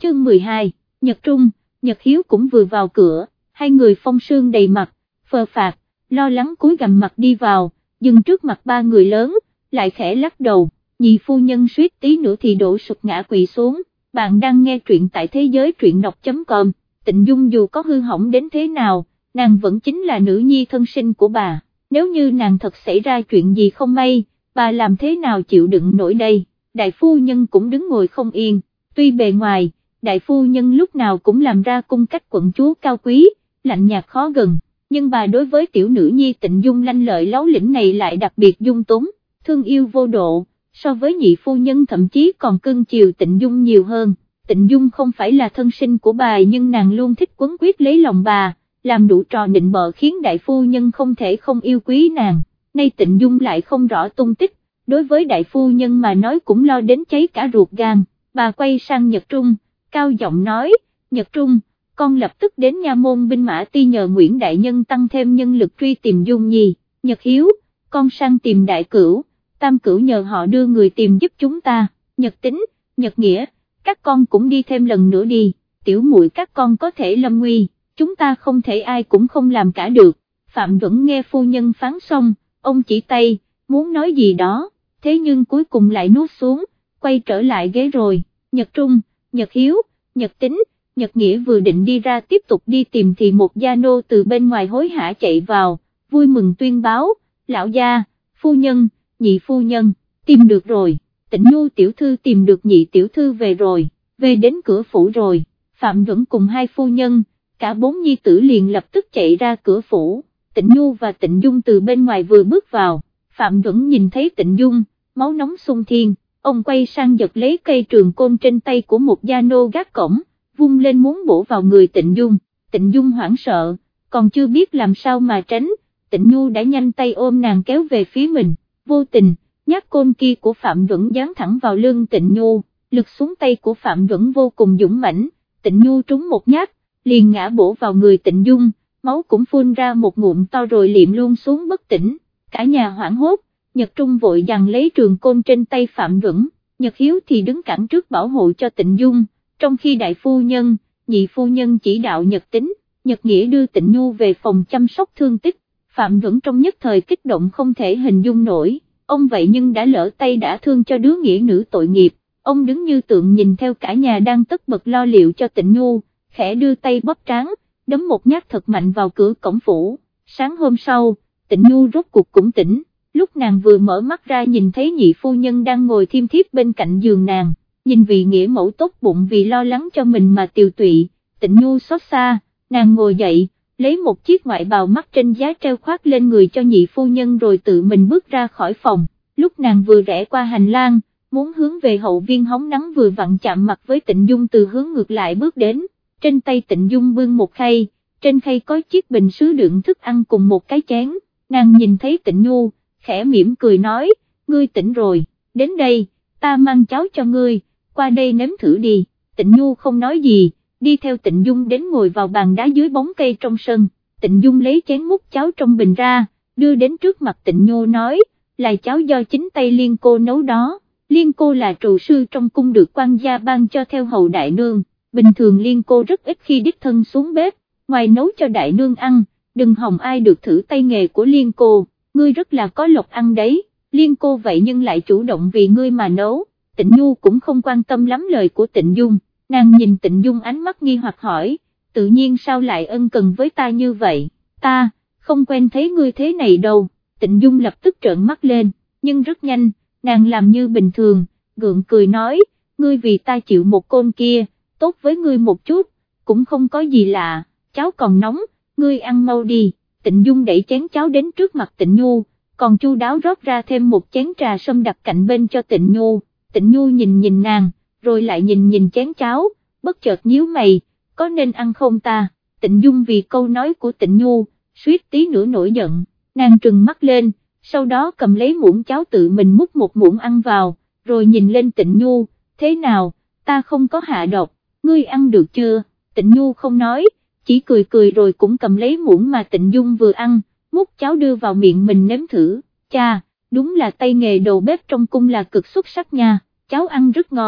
chương 12, Nhật Trung, Nhật Hiếu cũng vừa vào cửa, hai người phong sương đầy mặt, phờ phạc, lo lắng cúi gằm mặt đi vào, dừng trước mặt ba người lớn, lại khẽ lắc đầu, nhị phu nhân suýt tí nữa thì đổ sụp ngã quỵ xuống. Bạn đang nghe truyện tại thế giới truyện đọc.com, Tịnh Dung dù có hư hỏng đến thế nào, nàng vẫn chính là nữ nhi thân sinh của bà, nếu như nàng thật xảy ra chuyện gì không may, bà làm thế nào chịu đựng nổi đây. Đại phu nhân cũng đứng ngồi không yên, tuy bề ngoài, đại phu nhân lúc nào cũng làm ra cung cách quận chúa cao quý, lạnh nhạt khó gần, nhưng bà đối với tiểu nữ nhi Tịnh Dung lanh lợi láo lĩnh này lại đặc biệt dung túng, thương yêu vô độ, so với nhị phu nhân thậm chí còn cưng chiều Tịnh Dung nhiều hơn. Tịnh Dung không phải là thân sinh của bà nhưng nàng luôn thích quấn quýt lấy lòng bà, làm đủ trò nịnh bợ khiến đại phu nhân không thể không yêu quý nàng. Nay Tịnh Dung lại không rõ tung tích, đối với đại phu nhân mà nói cũng lo đến cháy cả ruột gan. Bà quay sang Nhật Trung, cao giọng nói, Nhật Trung, con lập tức đến nha môn binh mã ti nhờ Nguyễn Đại Nhân tăng thêm nhân lực truy tìm Dung Nhi. Nhật Hiếu, con sang tìm Đại Cửu, Tam Cửu nhờ họ đưa người tìm giúp chúng ta. Nhật Tính, Nhật Nghĩa, các con cũng đi thêm lần nữa đi, tiểu muội các con có thể lâm nguy, chúng ta không thể ai cũng không làm cả được. Phạm Duẩn nghe phu nhân phán xong, ông chỉ tay, muốn nói gì đó, thế nhưng cuối cùng lại nuốt xuống, quay trở lại ghế rồi. Nhật Trung, Nhật Hiếu, Nhật Tính, Nhật Nghĩa vừa định đi ra tiếp tục đi tìm thì một gia nô từ bên ngoài hối hả chạy vào, vui mừng tuyên báo, lão gia, phu nhân, nhị phu nhân, tìm được rồi, Tịnh Nhu tiểu thư tìm được nhị tiểu thư về rồi, về đến cửa phủ rồi. Phạm Duẩn cùng hai phu nhân, cả bốn nhi tử liền lập tức chạy ra cửa phủ. Tịnh Nhu và Tịnh Dung từ bên ngoài vừa bước vào, Phạm Duẩn nhìn thấy Tịnh Dung, máu nóng xung thiên, ông quay sang giật lấy cây trường côn trên tay của một gia nô gác cổng, vung lên muốn bổ vào người Tịnh Dung. Tịnh Dung hoảng sợ, còn chưa biết làm sao mà tránh, Tịnh Nhu đã nhanh tay ôm nàng kéo về phía mình, vô tình, nhát côn kia của Phạm Duẩn giáng thẳng vào lưng Tịnh Nhu, lực xuống tay của Phạm Duẩn vô cùng dũng mãnh, Tịnh Nhu trúng một nhát, liền ngã bổ vào người Tịnh Dung, máu cũng phun ra một ngụm to rồi liệm luôn xuống bất tỉnh, cả nhà hoảng hốt. Nhật Trung vội giằng lấy trường côn trên tay Phạm Duẩn, Nhật Hiếu thì đứng cản trước bảo hộ cho Tịnh Dung, trong khi đại phu nhân, nhị phu nhân chỉ đạo Nhật Tính, Nhật Nghĩa đưa Tịnh Nhu về phòng chăm sóc thương tích. Phạm Duẩn trong nhất thời kích động không thể hình dung nổi, ông vậy nhưng đã lỡ tay đã thương cho đứa nghĩa nữ tội nghiệp, ông đứng như tượng nhìn theo cả nhà đang tất bật lo liệu cho Tịnh Nhu, khẽ đưa tay bóp trán, đấm một nhát thật mạnh vào cửa cổng phủ. Sáng hôm sau, Tịnh Nhu rốt cuộc cũng tỉnh, lúc nàng vừa mở mắt ra nhìn thấy nhị phu nhân đang ngồi thiêm thiếp bên cạnh giường nàng, nhìn vị nghĩa mẫu tốt bụng vì lo lắng cho mình mà tiều tụy, Tịnh Nhu xót xa, nàng ngồi dậy, lấy một chiếc ngoại bào mắt trên giá treo khoác lên người cho nhị phu nhân rồi tự mình bước ra khỏi phòng. Lúc nàng vừa rẽ qua hành lang, muốn hướng về hậu viên hóng nắng vừa vặn chạm mặt với Tịnh Dung từ hướng ngược lại bước đến, trên tay Tịnh Dung bưng một khay, trên khay có chiếc bình sứ đựng thức ăn cùng một cái chén, nàng nhìn thấy Tịnh Nhu, khẽ mỉm cười nói, ngươi tỉnh rồi, đến đây, ta mang cháo cho ngươi, qua đây nếm thử đi. Tịnh Nhu không nói gì, đi theo Tịnh Dung đến ngồi vào bàn đá dưới bóng cây trong sân. Tịnh Dung lấy chén múc cháo trong bình ra, đưa đến trước mặt Tịnh Nhu nói, là cháo do chính tay Liên cô nấu đó. Liên cô là trù sư trong cung được quan gia ban cho theo hầu đại nương, bình thường Liên cô rất ít khi đích thân xuống bếp, ngoài nấu cho đại nương ăn, đừng hòng ai được thử tay nghề của Liên cô, ngươi rất là có lộc ăn đấy. Liên cô vậy nhưng lại chủ động vì ngươi mà nấu. Tịnh Nhu cũng không quan tâm lắm lời của Tịnh Dung, nàng nhìn Tịnh Dung ánh mắt nghi hoặc hỏi, tự nhiên sao lại ân cần với ta như vậy, ta không quen thấy ngươi thế này đâu. Tịnh Dung lập tức trợn mắt lên, nhưng rất nhanh, nàng làm như bình thường, gượng cười nói, ngươi vì ta chịu một côn kia, tốt với ngươi một chút, cũng không có gì lạ, cháo còn nóng, ngươi ăn mau đi. Tịnh Dung đẩy chén cháo đến trước mặt Tịnh Nhu, còn chu đáo rót ra thêm một chén trà sâm đặt cạnh bên cho Tịnh Nhu. Tịnh Nhu nhìn nàng, rồi lại nhìn chén cháo, bất chợt nhíu mày, có nên ăn không ta? Tịnh Dung vì câu nói của Tịnh Nhu, suýt tí nữa nổi giận, nàng trừng mắt lên, sau đó cầm lấy muỗng cháo tự mình múc một muỗng ăn vào, rồi nhìn lên Tịnh Nhu, thế nào, ta không có hạ độc, ngươi ăn được chưa? Tịnh Nhu không nói, chỉ cười rồi cũng cầm lấy muỗng mà Tịnh Dung vừa ăn, múc cháo đưa vào miệng mình nếm thử, cha, đúng là tay nghề đầu bếp trong cung là cực xuất sắc nha, cháo ăn rất ngon.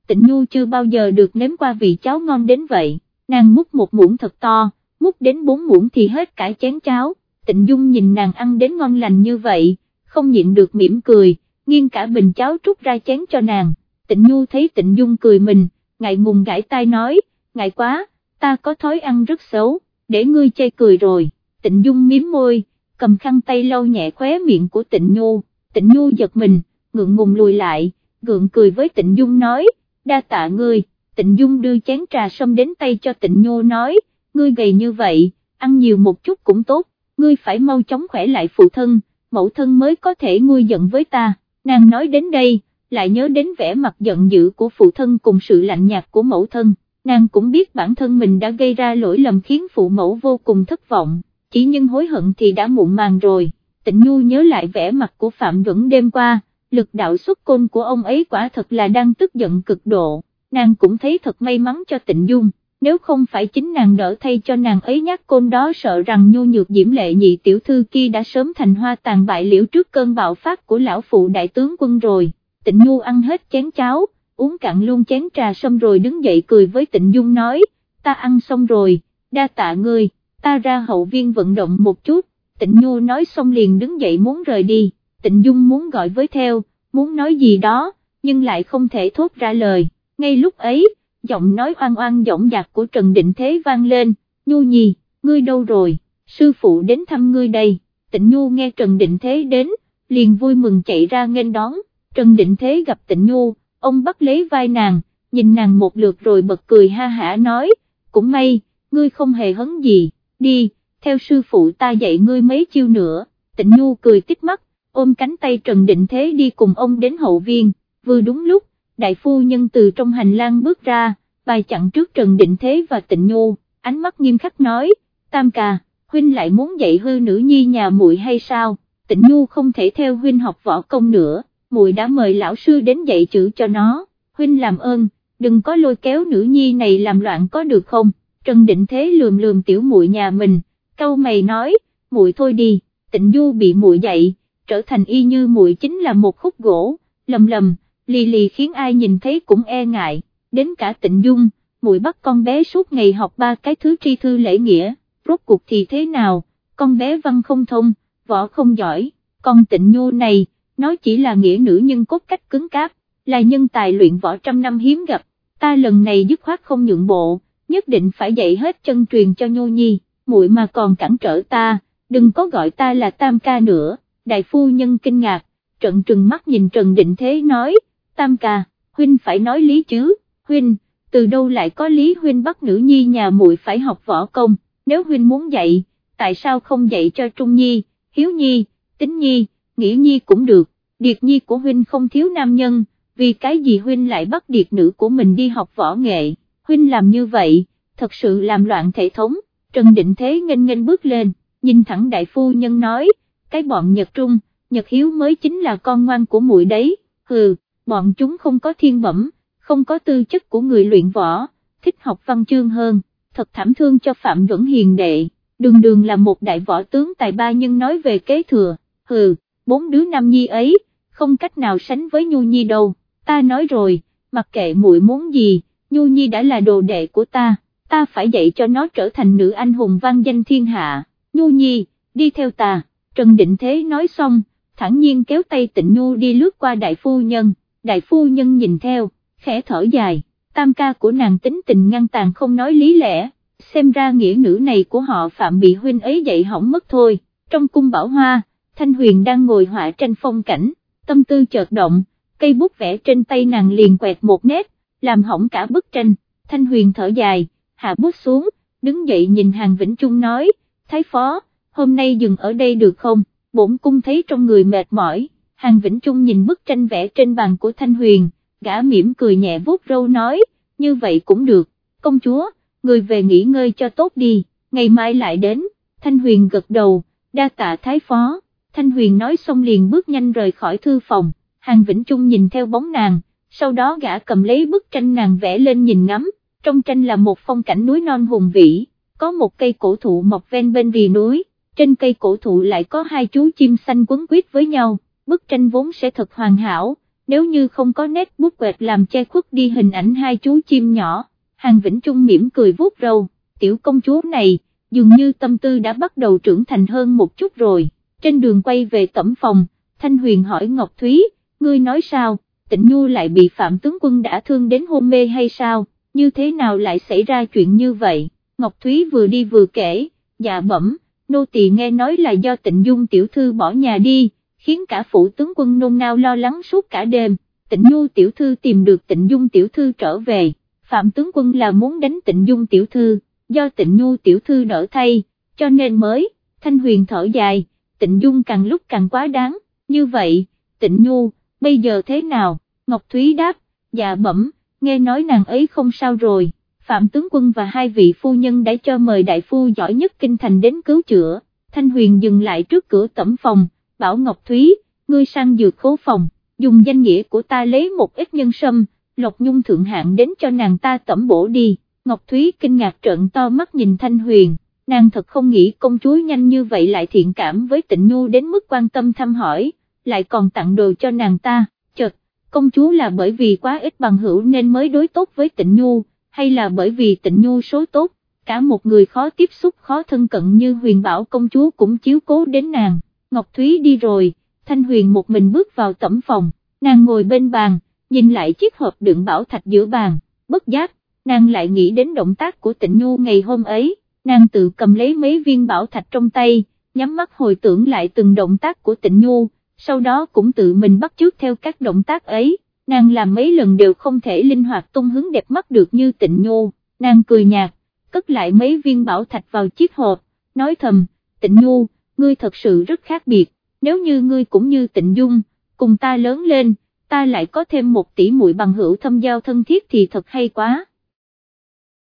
Tịnh Nhu chưa bao giờ được nếm qua vị cháo ngon đến vậy, nàng múc một muỗng thật to, múc đến 4 muỗng thì hết cả chén cháo. Tịnh Dung nhìn nàng ăn đến ngon lành như vậy, không nhịn được mỉm cười, nghiêng cả bình cháo trút ra chén cho nàng. Tịnh Nhu thấy Tịnh Dung cười mình, ngại ngùng gãi tai nói, ngại quá, ta có thói ăn rất xấu, để ngươi chê cười rồi. Tịnh Dung mím môi, cầm khăn tay lau nhẹ khóe miệng của Tịnh Nhu. Tịnh Nhu giật mình, ngượng ngùng lùi lại, gượng cười với Tịnh Dung nói, đa tạ ngươi. Tịnh Dung đưa chén trà sâm đến tay cho Tịnh Nhu nói, ngươi gầy như vậy, ăn nhiều một chút cũng tốt, ngươi phải mau chóng khỏe lại phụ thân, mẫu thân mới có thể nguôi giận với ta. Nàng nói đến đây, lại nhớ đến vẻ mặt giận dữ của phụ thân cùng sự lạnh nhạt của mẫu thân, nàng cũng biết bản thân mình đã gây ra lỗi lầm khiến phụ mẫu vô cùng thất vọng, chỉ nhưng hối hận thì đã muộn màng rồi. Tịnh Nhu nhớ lại vẻ mặt của Phạm Duẩn đêm qua, lực đạo xuất côn của ông ấy quả thật là đang tức giận cực độ, nàng cũng thấy thật may mắn cho Tịnh Dung, nếu không phải chính nàng đỡ thay cho nàng ấy nhát côn đó sợ rằng nhu nhược diễm lệ nhị tiểu thư kia đã sớm thành hoa tàn bại liễu trước cơn bạo phát của lão phụ đại tướng quân rồi. Tịnh Nhu ăn hết chén cháo, uống cạn luôn chén trà sâm rồi đứng dậy cười với Tịnh Dung nói, ta ăn xong rồi, đa tạ ngươi, ta ra hậu viên vận động một chút. Tịnh Nhu nói xong liền đứng dậy muốn rời đi, Tịnh Dung muốn gọi với theo, muốn nói gì đó, nhưng lại không thể thốt ra lời. Ngay lúc ấy, giọng nói oan oan dõng dạc của Trần Định Thế vang lên, Nhu Nhi, ngươi đâu rồi, sư phụ đến thăm ngươi đây. Tịnh Nhu nghe Trần Định Thế đến, liền vui mừng chạy ra nghênh đón. Trần Định Thế gặp Tịnh Nhu, ông bắt lấy vai nàng, nhìn nàng một lượt rồi bật cười ha hả nói, cũng may, ngươi không hề hấn gì, đi, theo sư phụ ta dạy ngươi mấy chiêu nữa. Tịnh Nhu cười tít mắt, ôm cánh tay Trần Định Thế đi cùng ông đến hậu viên. Vừa đúng lúc, đại phu nhân từ trong hành lang bước ra, bài chặn trước Trần Định Thế và Tịnh Nhu, ánh mắt nghiêm khắc nói, Tam ca, huynh lại muốn dạy hư nữ nhi nhà muội hay sao? Tịnh Nhu không thể theo huynh học võ công nữa, muội đã mời lão sư đến dạy chữ cho nó, huynh làm ơn, đừng có lôi kéo nữ nhi này làm loạn có được không? Trần Định Thế lườm lườm tiểu muội nhà mình, cau mày nói, muội thôi đi. Tịnh Du bị muội dạy, trở thành y như muội chính là một khúc gỗ, lầm lầm, lì lì khiến ai nhìn thấy cũng e ngại. Đến cả Tịnh Dung, muội bắt con bé suốt ngày học 3 cái thứ tri thư lễ nghĩa, rốt cuộc thì thế nào, con bé văn không thông, võ không giỏi, còn Tịnh Nhu này, nó chỉ là nghĩa nữ nhưng cốt cách cứng cáp, là nhân tài luyện võ trăm năm hiếm gặp, ta lần này dứt khoát không nhượng bộ, nhất định phải dạy hết chân truyền cho Nhu Nhi, muội mà còn cản trở ta, đừng có gọi ta là Tam ca nữa. Đại phu nhân kinh ngạc, trợn trừng mắt nhìn Trần Định Thế nói, Tam ca, huynh phải nói lý chứ, huynh, từ đâu lại có lý huynh bắt nữ nhi nhà muội phải học võ công, nếu huynh muốn dạy, tại sao không dạy cho Trung Nhi, Hiếu Nhi, Tính Nhi, Nghĩa Nhi cũng được, Điệt Nhi của huynh không thiếu nam nhân, vì cái gì huynh lại bắt điệt nữ của mình đi học võ nghệ, huynh làm như vậy, thật sự làm loạn thể thống. Trần Định Thế nghênh nghênh bước lên, nhìn thẳng đại phu nhân nói, cái bọn Nhật Trung, Nhật Hiếu mới chính là con ngoan của muội đấy, hừ, bọn chúng không có thiên bẩm, không có tư chất của người luyện võ, thích học văn chương hơn, thật thảm thương cho Phạm Duẩn hiền đệ, đường đường là một đại võ tướng tài ba nhưng nói về kế thừa, hừ, 4 đứa nam nhi ấy, không cách nào sánh với Nhu Nhi đâu, ta nói rồi, mặc kệ muội muốn gì, Nhu Nhi đã là đồ đệ của ta phải dạy cho nó trở thành nữ anh hùng vang danh thiên hạ, Nhu Nhi, đi theo ta. Trần Định Thế nói xong, thản nhiên kéo tay Tịnh Nhu đi lướt qua đại phu nhân nhìn theo, khẽ thở dài, Tam ca của nàng tính tình ngăn tàn không nói lý lẽ, xem ra nghĩa nữ này của họ Phạm bị huynh ấy dạy hỏng mất thôi. Trong cung Bảo Hoa, Thanh Huyền đang ngồi họa tranh phong cảnh, tâm tư chợt động, cây bút vẽ trên tay nàng liền quẹt một nét, làm hỏng cả bức tranh. Thanh Huyền thở dài, hạ bút xuống, đứng dậy nhìn Hàn Vĩnh Trung nói, Thái phó, hôm nay dừng ở đây được không, bổn cung thấy trong người mệt mỏi. Hàn Vĩnh Trung nhìn bức tranh vẽ trên bàn của Thanh Huyền, gã mỉm cười nhẹ vuốt râu nói, như vậy cũng được, công chúa, người về nghỉ ngơi cho tốt đi, ngày mai lại đến. Thanh Huyền gật đầu, đa tạ Thái phó. Thanh Huyền nói xong liền bước nhanh rời khỏi thư phòng. Hàn Vĩnh Trung nhìn theo bóng nàng, sau đó gã cầm lấy bức tranh nàng vẽ lên nhìn ngắm, trong tranh là một phong cảnh núi non hùng vĩ, có một cây cổ thụ mọc ven bên rìa núi, trên cây cổ thụ lại có 2 chú chim xanh quấn quýt với nhau, bức tranh vốn sẽ thật hoàn hảo, nếu như không có nét bút quẹt làm che khuất đi hình ảnh hai chú chim nhỏ. Hàn Vĩnh Trung mỉm cười vuốt râu, tiểu công chúa này, dường như tâm tư đã bắt đầu trưởng thành hơn một chút rồi. Trên đường quay về tẩm phòng, Thanh Huyền hỏi Ngọc Thúy, ngươi nói sao, Tịnh Nhu lại bị Phạm tướng quân đã thương đến hôn mê hay sao, như thế nào lại xảy ra chuyện như vậy? Ngọc Thúy vừa đi vừa kể, dạ bẩm, nô tỳ nghe nói là do Tịnh Dung tiểu thư bỏ nhà đi, khiến cả phủ tướng quân nôn nao lo lắng suốt cả đêm. Tịnh Nhu tiểu thư tìm được Tịnh Dung tiểu thư trở về, Phạm tướng quân là muốn đánh Tịnh Dung tiểu thư, do Tịnh Nhu tiểu thư đỡ thay, cho nên mới. Thanh Huyền thở dài, Tịnh Dung càng lúc càng quá đáng, như vậy, Tịnh Nhu, bây giờ thế nào? Ngọc Thúy đáp, dạ bẩm, nghe nói nàng ấy không sao rồi, Phạm tướng quân và hai vị phu nhân đã cho mời đại phu giỏi nhất kinh thành đến cứu chữa. Thanh Huyền dừng lại trước cửa tẩm phòng, bảo Ngọc Thúy, ngươi sang dược khố phòng, dùng danh nghĩa của ta lấy một ít nhân sâm, lộc nhung thượng hạng đến cho nàng ta tẩm bổ đi. Ngọc Thúy kinh ngạc trợn to mắt nhìn Thanh Huyền, nàng thật không nghĩ công chúa nhanh như vậy lại thiện cảm với Tịnh Nhu đến mức quan tâm thăm hỏi, lại còn tặng đồ cho nàng ta. Chật, công chúa là bởi vì quá ít bằng hữu nên mới đối tốt với Tịnh Nhu, hay là bởi vì Tịnh Nhu số tốt, cả một người khó tiếp xúc khó thân cận như Huyền bảo công chúa cũng chiếu cố đến nàng. Ngọc Thúy đi rồi, Thanh Huyền một mình bước vào tẩm phòng, nàng ngồi bên bàn, nhìn lại chiếc hộp đựng bảo thạch giữa bàn, bất giác, nàng lại nghĩ đến động tác của Tịnh Nhu ngày hôm ấy, nàng tự cầm lấy mấy viên bảo thạch trong tay, nhắm mắt hồi tưởng lại từng động tác của Tịnh Nhu, sau đó cũng tự mình bắt chước theo các động tác ấy, nàng làm mấy lần đều không thể linh hoạt tung hướng đẹp mắt được như Tịnh Nhu, nàng cười nhạt, cất lại mấy viên bảo thạch vào chiếc hộp, nói thầm, Tịnh Nhu, ngươi thật sự rất khác biệt, nếu như ngươi cũng như Tịnh Dung, cùng ta lớn lên, ta lại có thêm một tỷ muội bằng hữu thâm giao thân thiết thì thật hay quá.